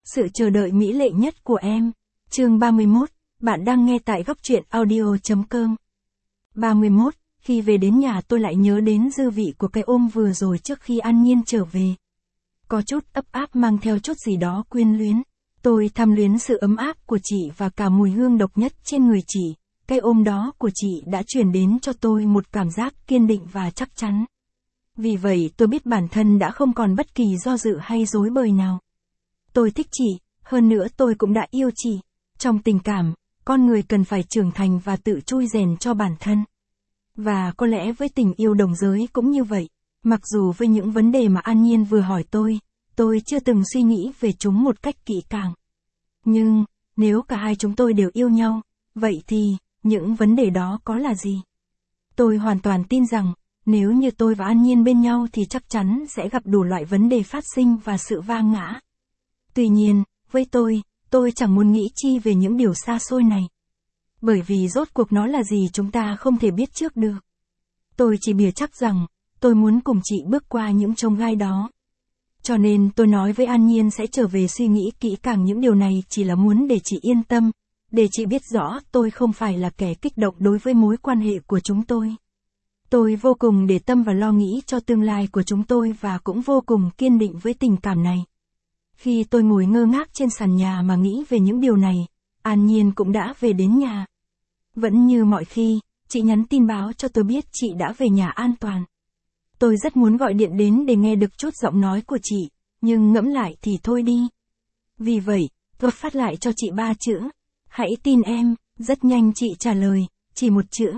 Sự chờ đợi mỹ lệ nhất của em. Chương 31, bạn đang nghe tại góc truyện audio.com. 31, khi về đến nhà tôi lại nhớ đến dư vị của cái ôm vừa rồi trước khi An Nhiên trở về. Có chút ấp áp mang theo chút gì đó quyến luyến. Tôi tham luyến sự ấm áp của chị và cả mùi hương độc nhất trên người chị. Cái ôm đó của chị đã truyền đến cho tôi một cảm giác kiên định và chắc chắn. Vì vậy tôi biết bản thân đã không còn bất kỳ do dự hay rối bời nào. Tôi thích chị, hơn nữa tôi cũng đã yêu chị. Trong tình cảm, con người cần phải trưởng thành và tự trui rèn cho bản thân. Và có lẽ với tình yêu đồng giới cũng như vậy. Mặc dù với những vấn đề mà An Nhiên vừa hỏi tôi chưa từng suy nghĩ về chúng một cách kỹ càng. Nhưng, nếu cả hai chúng tôi đều yêu nhau, vậy thì, những vấn đề đó có là gì? Tôi hoàn toàn tin rằng, nếu như tôi và An Nhiên bên nhau thì chắc chắn sẽ gặp đủ loại vấn đề phát sinh và sự va ngã. Tuy nhiên, với tôi chẳng muốn nghĩ chi về những điều xa xôi này. Bởi vì rốt cuộc nó là gì chúng ta không thể biết trước được. Tôi chỉ bìa chắc rằng, tôi muốn cùng chị bước qua những chông gai đó. Cho nên tôi nói với An Nhiên sẽ trở về suy nghĩ kỹ càng những điều này chỉ là muốn để chị yên tâm, để chị biết rõ tôi không phải là kẻ kích động đối với mối quan hệ của chúng tôi. Tôi vô cùng để tâm và lo nghĩ cho tương lai của chúng tôi và cũng vô cùng kiên định với tình cảm này. Khi tôi ngồi ngơ ngác trên sàn nhà mà nghĩ về những điều này, An Nhiên cũng đã về đến nhà. Vẫn như mọi khi, chị nhắn tin báo cho tôi biết chị đã về nhà an toàn. Tôi rất muốn gọi điện đến để nghe được chút giọng nói của chị, nhưng ngẫm lại thì thôi đi. Vì vậy, tôi phát lại cho chị 3 chữ. Hãy tin em. Rất nhanh chị trả lời, chỉ một chữ.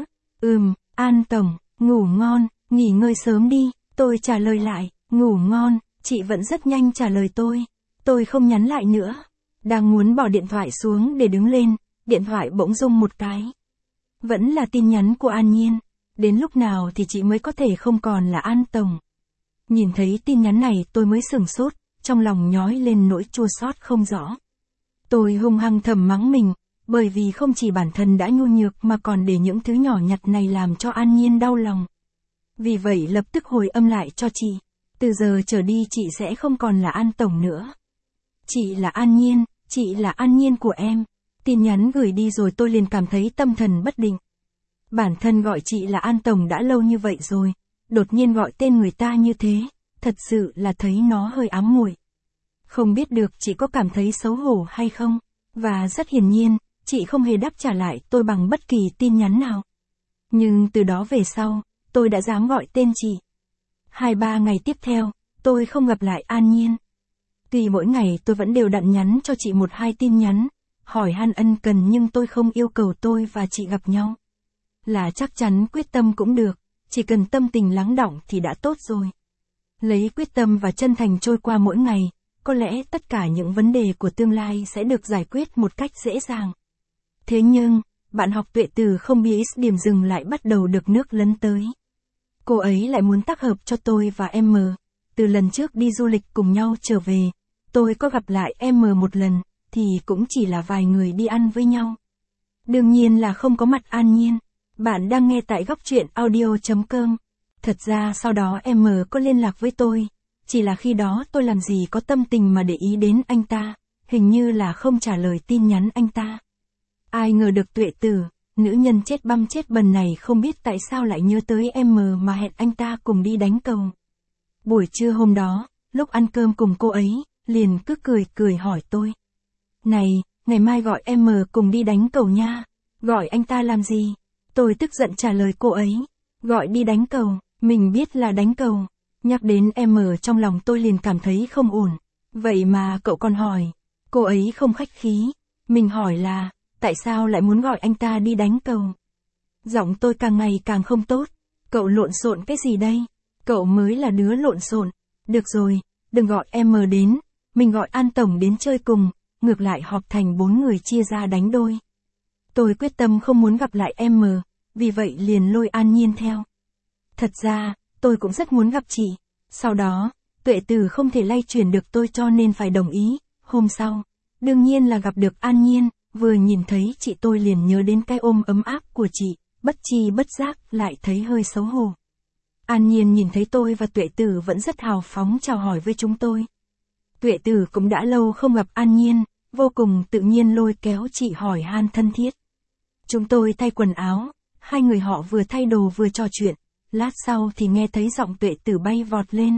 An Tổng, ngủ ngon, nghỉ ngơi sớm đi. Tôi trả lời lại, ngủ ngon, chị vẫn rất nhanh trả lời tôi. Tôi không nhắn lại nữa. Đang muốn bỏ điện thoại xuống để đứng lên, điện thoại bỗng rung một cái. Vẫn là tin nhắn của An Nhiên. Đến lúc nào thì chị mới có thể không còn là An Tổng. Nhìn thấy tin nhắn này tôi mới sửng sốt, trong lòng nhói lên nỗi chua xót không rõ. Tôi hung hăng thầm mắng mình, bởi vì không chỉ bản thân đã nhu nhược mà còn để những thứ nhỏ nhặt này làm cho An Nhiên đau lòng. Vì vậy lập tức hồi âm lại cho chị. Từ giờ trở đi chị sẽ không còn là An Tổng nữa. Chị là An Nhiên, chị là An Nhiên của em. Tin nhắn gửi đi rồi tôi liền cảm thấy tâm thần bất định. Bản thân gọi chị là An Tổng đã lâu như vậy rồi, đột nhiên gọi tên người ta như thế, thật sự là thấy nó hơi ám muội. Không biết được chị có cảm thấy xấu hổ hay không, và rất hiển nhiên, chị không hề đáp trả lại tôi bằng bất kỳ tin nhắn nào. Nhưng từ đó về sau, tôi đã dám gọi tên chị. 2-3 ngày tiếp theo, tôi không gặp lại An Nhiên. Tuy mỗi ngày tôi vẫn đều đặn nhắn cho chị 1-2 tin nhắn, hỏi han ân cần nhưng tôi không yêu cầu tôi và chị gặp nhau. Là chắc chắn quyết tâm cũng được, chỉ cần tâm tình lắng đọng thì đã tốt rồi. Lấy quyết tâm và chân thành trôi qua mỗi ngày, có lẽ tất cả những vấn đề của tương lai sẽ được giải quyết một cách dễ dàng. Thế nhưng, bạn học Tuệ Từ không biết điểm dừng lại bắt đầu được nước lấn tới. Cô ấy lại muốn tác hợp cho tôi và em M. Từ lần trước đi du lịch cùng nhau trở về, tôi có gặp lại em M một lần, thì cũng chỉ là vài người đi ăn với nhau. Đương nhiên là không có mặt An Nhiên. Bạn đang nghe tại góc truyện audio.com. Thật ra sau đó em M có liên lạc với tôi. Chỉ là khi đó tôi làm gì có tâm tình mà để ý đến anh ta. Hình như là không trả lời tin nhắn anh ta. Ai ngờ được Tuệ Tử, nữ nhân chết băm chết bần này không biết tại sao lại nhớ tới em M mà hẹn anh ta cùng đi đánh cầu. Buổi trưa hôm đó, lúc ăn cơm cùng cô ấy, liền cứ cười hỏi tôi. Này, ngày mai gọi em M cùng đi đánh cầu nha. Gọi anh ta làm gì? Tôi tức giận trả lời cô ấy. Gọi đi đánh cầu, mình biết là đánh cầu. Nhắc đến em ở trong lòng tôi liền cảm thấy không ổn. Vậy mà cậu còn hỏi. Cô ấy không khách khí. Mình hỏi là, tại sao lại muốn gọi anh ta đi đánh cầu? Giọng tôi càng ngày càng không tốt. Cậu lộn xộn cái gì đây? Cậu mới là đứa lộn xộn. Được rồi, đừng gọi em đến. Mình gọi An Tổng đến chơi cùng. Ngược lại họp thành 4 người chia ra đánh đôi. Tôi quyết tâm không muốn gặp lại em M, vì vậy liền lôi An Nhiên theo. Thật ra, tôi cũng rất muốn gặp chị. Sau đó, Tuệ Từ không thể lay chuyển được tôi cho nên phải đồng ý. Hôm sau, đương nhiên là gặp được An Nhiên, vừa nhìn thấy chị tôi liền nhớ đến cái ôm ấm áp của chị, bất chi bất giác lại thấy hơi xấu hổ. An Nhiên nhìn thấy tôi và Tuệ Từ vẫn rất hào phóng chào hỏi với chúng tôi. Tuệ Tử cũng đã lâu không gặp An Nhiên, vô cùng tự nhiên lôi kéo chị hỏi han thân thiết. Chúng tôi thay quần áo, hai người họ vừa thay đồ vừa trò chuyện, lát sau thì nghe thấy giọng Tuệ Tử bay vọt lên.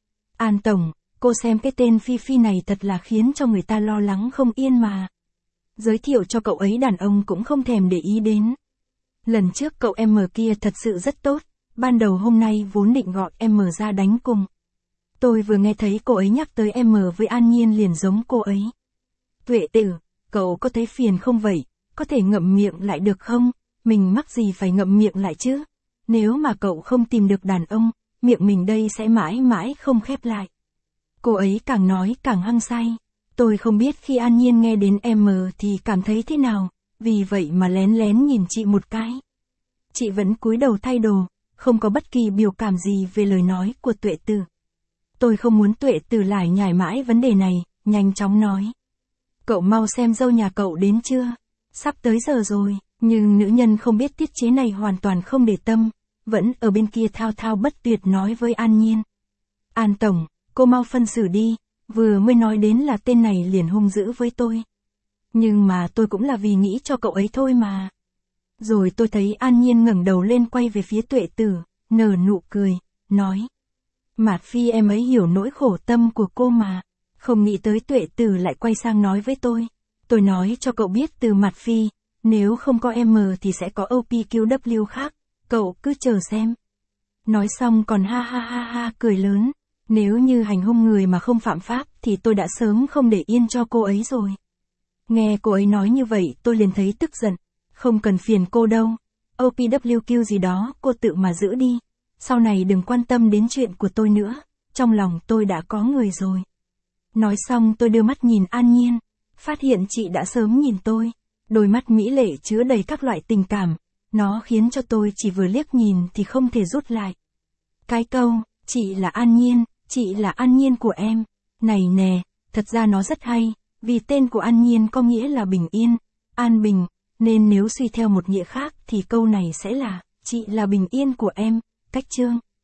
An Tổng, cô xem cái tên Phi Phi này thật là khiến cho người ta lo lắng không yên mà. Giới thiệu cho cậu ấy đàn ông cũng không thèm để ý đến. Lần trước cậu M kia thật sự rất tốt, ban đầu hôm nay vốn định gọi M ra đánh cùng. Tôi vừa nghe thấy cô ấy nhắc tới M với An Nhiên liền giống cô ấy. Tuệ Tử, cậu có thấy phiền không vậy, có thể ngậm miệng lại được không, mình mắc gì phải ngậm miệng lại chứ, nếu mà cậu không tìm được đàn ông, miệng mình đây sẽ mãi mãi không khép lại. Cô ấy càng nói càng hăng say, tôi không biết khi An Nhiên nghe đến M thì cảm thấy thế nào, vì vậy mà lén lén nhìn chị một cái. Chị vẫn cúi đầu thay đồ, không có bất kỳ biểu cảm gì về lời nói của Tuệ Tử. Tôi không muốn Tuệ Tử lải nhải mãi vấn đề này, nhanh chóng nói. Cậu mau xem dâu nhà cậu đến chưa? Sắp tới giờ rồi, nhưng nữ nhân không biết tiết chế này hoàn toàn không để tâm, vẫn ở bên kia thao thao bất tuyệt nói với An Nhiên. An Tổng, cô mau phân xử đi, vừa mới nói đến là tên này liền hung dữ với tôi. Nhưng mà tôi cũng là vì nghĩ cho cậu ấy thôi mà. Rồi tôi thấy An Nhiên ngẩng đầu lên quay về phía Tuệ Tử, nở nụ cười, nói. Mạt Phi em ấy hiểu nỗi khổ tâm của cô mà. Không nghĩ tới Tuệ Tử lại quay sang nói với tôi. Tôi nói cho cậu biết từ Mạt Phi, nếu không có M thì sẽ có OPQW khác, cậu cứ chờ xem. Nói xong còn ha ha ha ha cười lớn. Nếu như hành hung người mà không phạm pháp thì tôi đã sớm không để yên cho cô ấy rồi. Nghe cô ấy nói như vậy tôi liền thấy tức giận. Không cần phiền cô đâu. OPWQ gì đó cô tự mà giữ đi. Sau này đừng quan tâm đến chuyện của tôi nữa. Trong lòng tôi đã có người rồi. Nói xong tôi đưa mắt nhìn An Nhiên. Phát hiện chị đã sớm nhìn tôi. Đôi mắt mỹ lệ chứa đầy các loại tình cảm. Nó khiến cho tôi chỉ vừa liếc nhìn thì không thể rút lại. Cái câu, chị là An Nhiên, chị là An Nhiên của em. Này nè, thật ra nó rất hay. Vì tên của An Nhiên có nghĩa là bình yên, an bình. Nên nếu suy theo một nghĩa khác thì câu này sẽ là, chị là bình yên của em, cách chương.